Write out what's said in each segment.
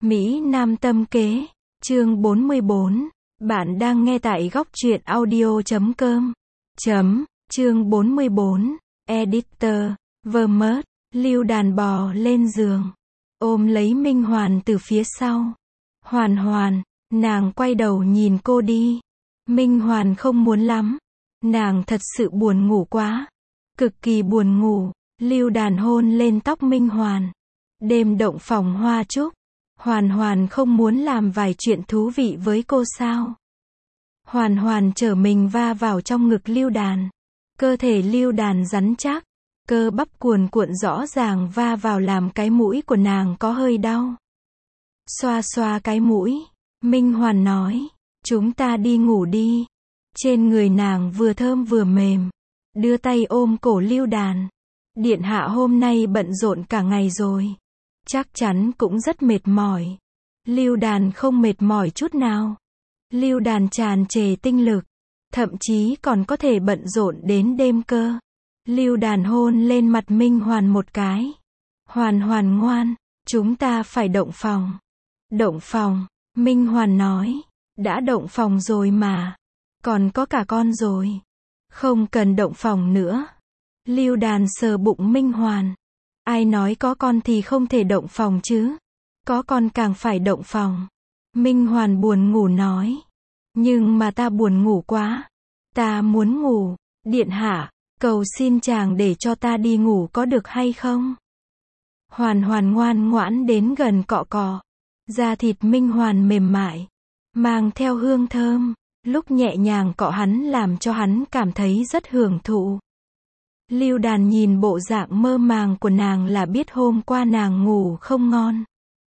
Mỹ Nam tâm kế, chương 44. Bạn đang nghe tại góc truyện audio.com. Chương 44. Editor, Vermont, Lưu Đàn bò lên giường, ôm lấy Minh Hoàn từ phía sau. Hoàn Hoàn, nàng quay đầu nhìn cô đi. Minh Hoàn không muốn lắm. Nàng thật sự buồn ngủ quá. Cực kỳ buồn ngủ. Lưu Đàn hôn lên tóc Minh Hoàn. Đêm động phòng hoa trúc. Hoàn Hoàn không muốn làm vài chuyện thú vị với cô sao? Hoàn Hoàn trở mình va vào trong ngực Lưu Đàn. Cơ thể Lưu Đàn rắn chắc, cơ bắp cuồn cuộn rõ ràng va vào làm cái mũi của nàng có hơi đau. Xoa xoa cái mũi, Minh Hoàn nói, chúng ta đi ngủ đi. Trên người nàng vừa thơm vừa mềm, đưa tay ôm cổ Lưu Đàn. Điện hạ hôm nay bận rộn cả ngày rồi, chắc chắn cũng rất mệt mỏi. Lưu Đàn không mệt mỏi chút nào. Lưu Đàn tràn trề tinh lực, thậm chí còn có thể bận rộn đến đêm cơ. Lưu Đàn hôn lên mặt Minh Hoàn một cái. Hoàn Hoàn ngoan, chúng ta phải động phòng. Động phòng, Minh Hoàn nói, đã động phòng rồi mà, còn có cả con rồi. Không cần động phòng nữa. Lưu Đàn sờ bụng Minh Hoàn. Ai nói có con thì không thể động phòng chứ? Có con càng phải động phòng. Minh Hoàn buồn ngủ nói. Nhưng mà ta buồn ngủ quá. Ta muốn ngủ. Điện hạ, cầu xin chàng để cho ta đi ngủ có được hay không? Hoàn Hoàn ngoan ngoãn đến gần cọ cọ. Da thịt Minh Hoàn mềm mại, mang theo hương thơm. Lúc nhẹ nhàng cọ hắn làm cho hắn cảm thấy rất hưởng thụ. Lưu Đàn nhìn bộ dạng mơ màng của nàng là biết hôm qua nàng ngủ không ngon.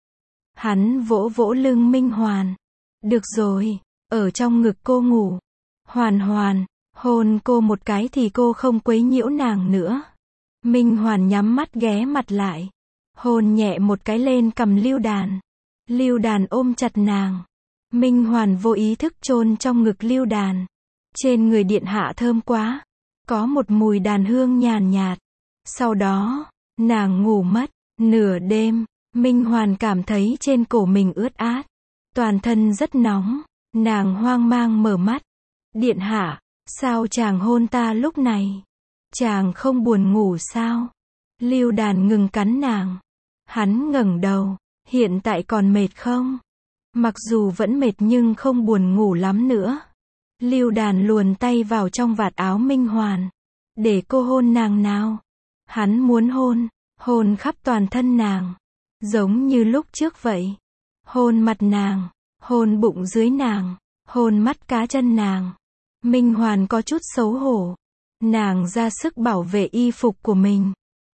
Hắn vỗ vỗ lưng Minh Hoàn. Được rồi, ở trong ngực cô ngủ. Hoàn Hoàn, hôn cô một cái thì cô không quấy nhiễu nàng nữa. Minh Hoàn nhắm mắt ghé mặt lại, hôn nhẹ một cái lên cằm Lưu Đàn. Lưu Đàn ôm chặt nàng. Minh Hoàn vô ý thức chôn trong ngực Lưu Đàn. Trên người điện hạ thơm quá, có một mùi đàn hương nhàn nhạt. Sau đó, nàng ngủ mất. Nửa đêm, Minh Hoàn cảm thấy trên cổ mình ướt át, toàn thân rất nóng. Nàng hoang mang mở mắt. Điện hạ, sao chàng hôn ta lúc này? Chàng không buồn ngủ sao? Lưu Đàn ngừng cắn nàng. Hắn ngẩng đầu. Hiện tại còn mệt không? Mặc dù vẫn mệt nhưng không buồn ngủ lắm nữa. Lưu Đàn luồn tay vào trong vạt áo Minh Hoàn. Để cô hôn nàng nào. Hắn muốn hôn khắp toàn thân nàng. Giống như lúc trước vậy. Hôn mặt nàng, hôn bụng dưới nàng, hôn mắt cá chân nàng. Minh Hoàn có chút xấu hổ. Nàng ra sức bảo vệ y phục của mình.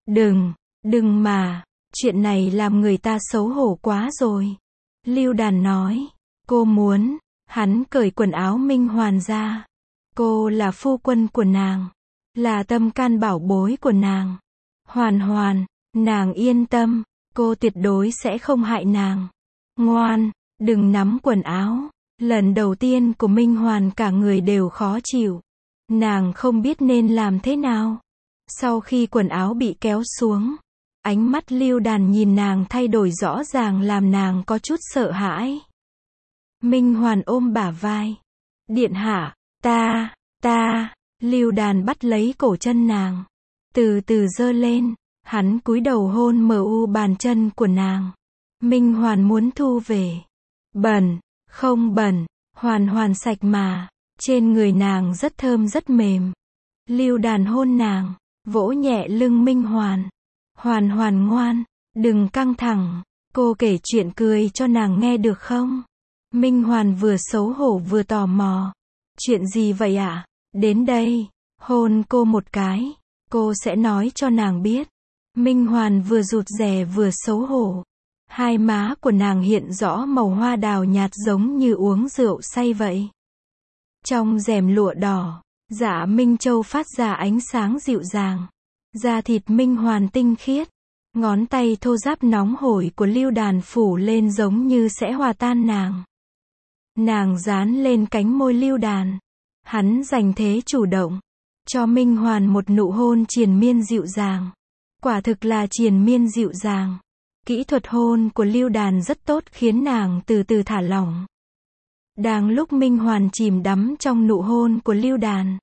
Đừng mà, chuyện này làm người ta xấu hổ quá rồi. Lưu Đàn nói, cô muốn. Hắn cởi quần áo Minh Hoàn ra. Cô là phu quân của nàng, là tâm can bảo bối của nàng. Hoàn Hoàn, nàng yên tâm, cô tuyệt đối sẽ không hại nàng. Ngoan, đừng nắm quần áo. Lần đầu tiên của Minh Hoàn cả người đều khó chịu. Nàng không biết nên làm thế nào. Sau khi quần áo bị kéo xuống, ánh mắt Lưu Đàn nhìn nàng thay đổi rõ ràng làm nàng có chút sợ hãi. Minh Hoàn ôm bả vai. Điện hạ, ta. Lưu Đàn bắt lấy cổ chân nàng. Từ từ giơ lên. Hắn cúi đầu hôn mu bàn chân của nàng. Minh Hoàn muốn thu về. Bẩn, không bẩn. Hoàn Hoàn sạch mà. Trên người nàng rất thơm rất mềm. Lưu Đàn hôn nàng, vỗ nhẹ lưng Minh Hoàn. Hoàn Hoàn ngoan, đừng căng thẳng. Cô kể chuyện cười cho nàng nghe được không? Minh Hoàn vừa xấu hổ vừa tò mò. Chuyện gì vậy ạ? Đến đây, hôn cô một cái. Cô sẽ nói cho nàng biết. Minh Hoàn vừa rụt rè vừa xấu hổ. Hai má của nàng hiện rõ màu hoa đào nhạt giống như uống rượu say vậy. Trong rèm lụa đỏ, dạ Minh Châu phát ra ánh sáng dịu dàng. Da thịt Minh Hoàn tinh khiết. Ngón tay thô ráp nóng hổi của Lưu Đàn phủ lên giống như sẽ hòa tan nàng. Nàng dán lên cánh môi Lưu Đàn. Hắn giành thế chủ động, cho Minh Hoàn một nụ hôn triền miên dịu dàng. Quả thực là triền miên dịu dàng. Kỹ thuật hôn của Lưu Đàn rất tốt khiến nàng từ từ thả lỏng. Đang lúc Minh Hoàn chìm đắm trong nụ hôn của Lưu Đàn,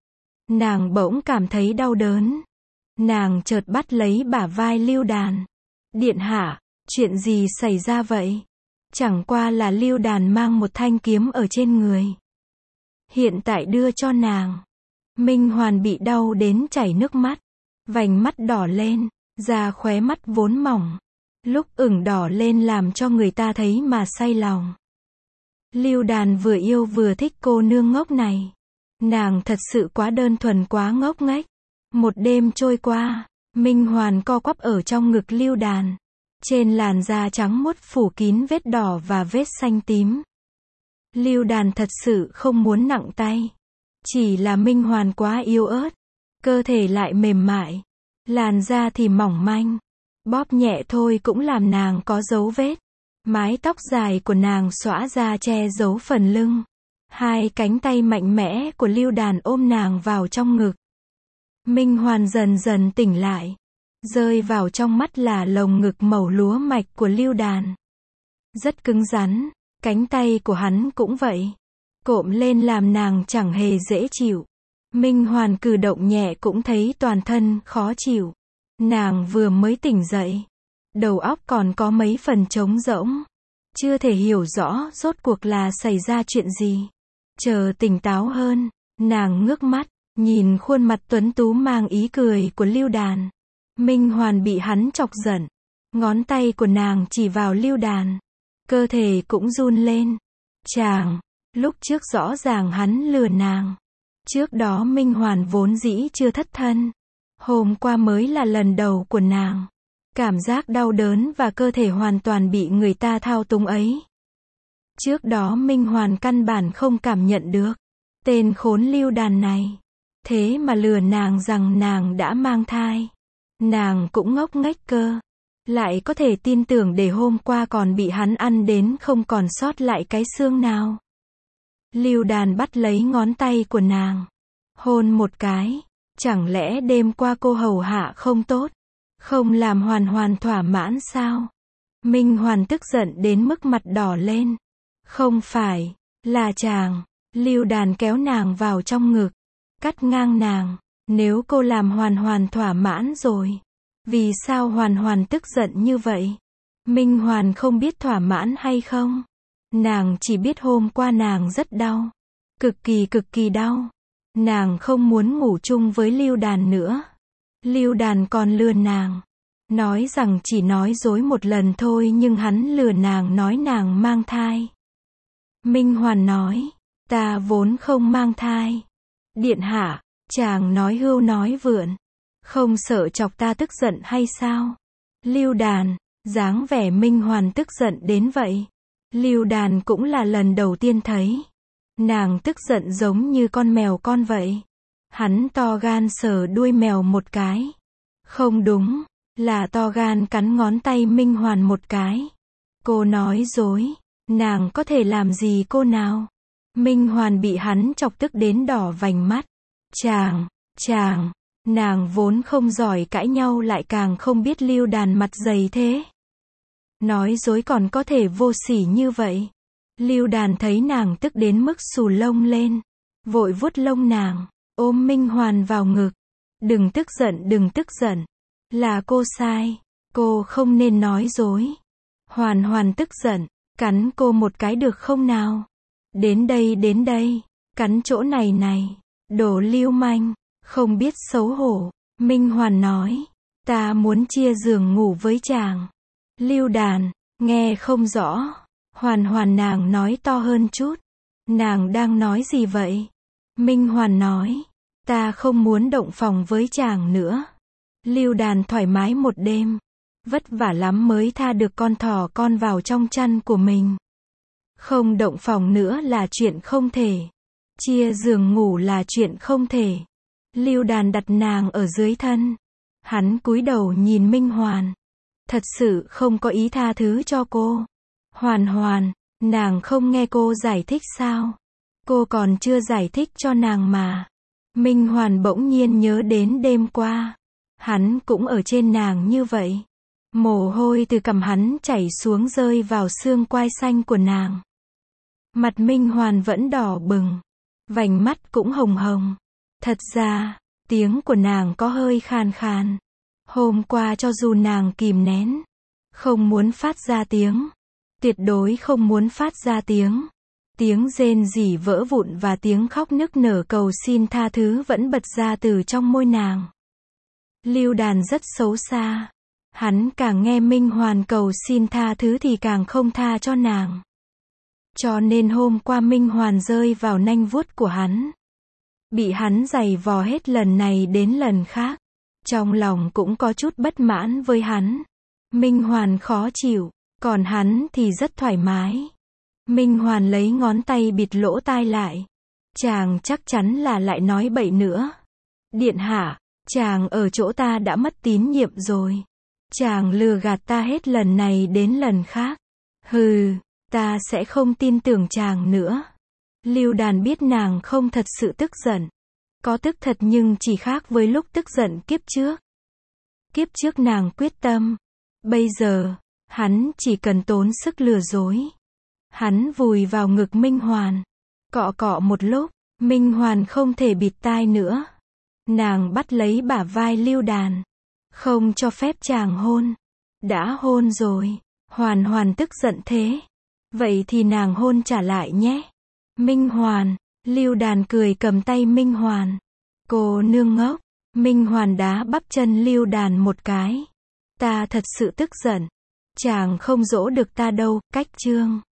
nàng bỗng cảm thấy đau đớn. Nàng chợt bắt lấy bả vai Lưu Đàn. Điện hạ, chuyện gì xảy ra vậy? Chẳng qua là Lưu Đàn mang một thanh kiếm ở trên người. Hiện tại đưa cho nàng. Minh Hoàn bị đau đến chảy nước mắt. Vành mắt đỏ lên, da khóe mắt vốn mỏng. Lúc ửng đỏ lên làm cho người ta thấy mà say lòng. Lưu Đàn vừa yêu vừa thích cô nương ngốc này. Nàng thật sự quá đơn thuần, quá ngốc nghếch. Một đêm trôi qua, Minh Hoàn co quắp ở trong ngực Lưu Đàn. Trên làn da trắng muốt phủ kín vết đỏ và vết xanh tím. Lưu Đàn thật sự không muốn nặng tay. Chỉ là Minh Hoàn quá yếu ớt. Cơ thể lại mềm mại. Làn da thì mỏng manh. Bóp nhẹ thôi cũng làm nàng có dấu vết. Mái tóc dài của nàng xõa ra che giấu phần lưng. Hai cánh tay mạnh mẽ của Lưu Đàn ôm nàng vào trong ngực. Minh Hoàn dần dần tỉnh lại. Rơi vào trong mắt là lồng ngực màu lúa mạch của Lưu Đàn. Rất cứng rắn, cánh tay của hắn cũng vậy. Cộm lên làm nàng chẳng hề dễ chịu. Minh Hoàn cử động nhẹ cũng thấy toàn thân khó chịu. Nàng vừa mới tỉnh dậy. Đầu óc còn có mấy phần trống rỗng. Chưa thể hiểu rõ rốt cuộc là xảy ra chuyện gì. Chờ tỉnh táo hơn, nàng ngước mắt, nhìn khuôn mặt tuấn tú mang ý cười của Lưu Đàn. Minh Hoàn bị hắn chọc giận. Ngón tay của nàng chỉ vào Lưu Đàn. Cơ thể cũng run lên. Chàng, lúc trước rõ ràng hắn lừa nàng. Trước đó Minh Hoàn vốn dĩ chưa thất thân. Hôm qua mới là lần đầu của nàng. Cảm giác đau đớn và cơ thể hoàn toàn bị người ta thao túng ấy. Trước đó Minh Hoàn căn bản không cảm nhận được. Tên khốn Lưu Đàn này. Thế mà lừa nàng rằng nàng đã mang thai. Nàng cũng ngốc nghếch cơ. Lại có thể tin tưởng để hôm qua còn bị hắn ăn đến không còn sót lại cái xương nào. Lưu Đàn bắt lấy ngón tay của nàng. Hôn một cái. Chẳng lẽ đêm qua cô hầu hạ không tốt? Không làm Hoàn Hoàn thỏa mãn sao? Minh Hoàn tức giận đến mức mặt đỏ lên. Không phải, là chàng. Lưu Đàn kéo nàng vào trong ngực. Cắt ngang nàng. Nếu cô làm Hoàn Hoàn thỏa mãn rồi. Vì sao Hoàn Hoàn tức giận như vậy? Minh Hoàn không biết thỏa mãn hay không. Nàng chỉ biết hôm qua nàng rất đau. Cực kỳ đau. Nàng không muốn ngủ chung với Lưu Đàn nữa. Lưu Đàn còn lừa nàng. Nói rằng chỉ nói dối một lần thôi nhưng hắn lừa nàng nói nàng mang thai. Minh Hoàn nói, ta vốn không mang thai. Điện hạ, chàng nói hưu nói vượn. Không sợ chọc ta tức giận hay sao? Lưu Đàn, dáng vẻ Minh Hoàn tức giận đến vậy. Lưu Đàn cũng là lần đầu tiên thấy. Nàng tức giận giống như con mèo con vậy. Hắn to gan sờ đuôi mèo một cái. Không đúng, là to gan cắn ngón tay Minh Hoàn một cái. Cô nói dối, nàng có thể làm gì cô nào? Minh Hoàn bị hắn chọc tức đến đỏ vành mắt. Chàng, nàng vốn không giỏi cãi nhau lại càng không biết Lưu Đàn mặt dày thế. Nói dối còn có thể vô sỉ như vậy. Lưu Đàn thấy nàng tức đến mức xù lông lên. Vội vuốt lông nàng, ôm Minh Hoàn vào ngực. Đừng tức giận. Là cô sai. Cô không nên nói dối. Hoàn Hoàn tức giận. Cắn cô một cái được không nào? Đến đây. Cắn chỗ này. Đồ lưu manh. Không biết xấu hổ. Minh Hoàn nói. Ta muốn chia giường ngủ với chàng. Lưu Đàn, nghe không rõ. Hoàn nàng nói to hơn chút. Nàng đang nói gì vậy? Minh Hoàn nói. Ta không muốn động phòng với chàng nữa. Lưu Đàn thoải mái một đêm. Vất vả lắm mới tha được con thỏ con vào trong chăn của mình. Không động phòng nữa là chuyện không thể. Chia giường ngủ là chuyện không thể. Lưu Đàn đặt nàng ở dưới thân. Hắn cúi đầu nhìn Minh Hoàn. Thật sự không có ý tha thứ cho cô. Hoàn, nàng không nghe cô giải thích sao? Cô còn chưa giải thích cho nàng mà. Minh Hoàn bỗng nhiên nhớ đến đêm qua. Hắn cũng ở trên nàng như vậy. Mồ hôi từ cằm hắn chảy xuống rơi vào xương quai xanh của nàng. Mặt Minh Hoàn vẫn đỏ bừng. Vành mắt cũng hồng hồng. Thật ra, tiếng của nàng có hơi khàn khàn. Hôm qua cho dù nàng kìm nén, không muốn phát ra tiếng, tuyệt đối không muốn phát ra tiếng. Tiếng rên rỉ vỡ vụn và tiếng khóc nức nở cầu xin tha thứ vẫn bật ra từ trong môi nàng. Lưu Đàn rất xấu xa. Hắn càng nghe Minh Hoàn cầu xin tha thứ thì càng không tha cho nàng. Cho nên hôm qua Minh Hoàn rơi vào nanh vuốt của hắn. Bị hắn giày vò hết lần này đến lần khác. Trong lòng cũng có chút bất mãn với hắn. Minh Hoàn khó chịu, còn hắn thì rất thoải mái. Minh Hoàn lấy ngón tay bịt lỗ tai lại. Chàng chắc chắn là lại nói bậy nữa. Điện hạ, chàng ở chỗ ta đã mất tín nhiệm rồi. Chàng lừa gạt ta hết lần này đến lần khác. Hừ, ta sẽ không tin tưởng chàng nữa. Lưu Đàn biết nàng không thật sự tức giận. Có tức thật nhưng chỉ khác với lúc tức giận kiếp trước. Kiếp trước nàng quyết tâm. Bây giờ, hắn chỉ cần tốn sức lừa dối. Hắn vùi vào ngực Minh Hoàn. Cọ cọ một lúc, Minh Hoàn không thể bịt tai nữa. Nàng bắt lấy bả vai Lưu Đàn. Không cho phép chàng hôn. Đã hôn rồi. Hoàn Hoàn tức giận thế. Vậy thì nàng hôn trả lại nhé. Minh Hoàn. Lưu Đàn cười cầm tay Minh Hoàn. Cô nương ngốc. Minh Hoàn đá bắp chân Lưu Đàn một cái. Ta thật sự tức giận. Chàng không dỗ được ta đâu. Cách chương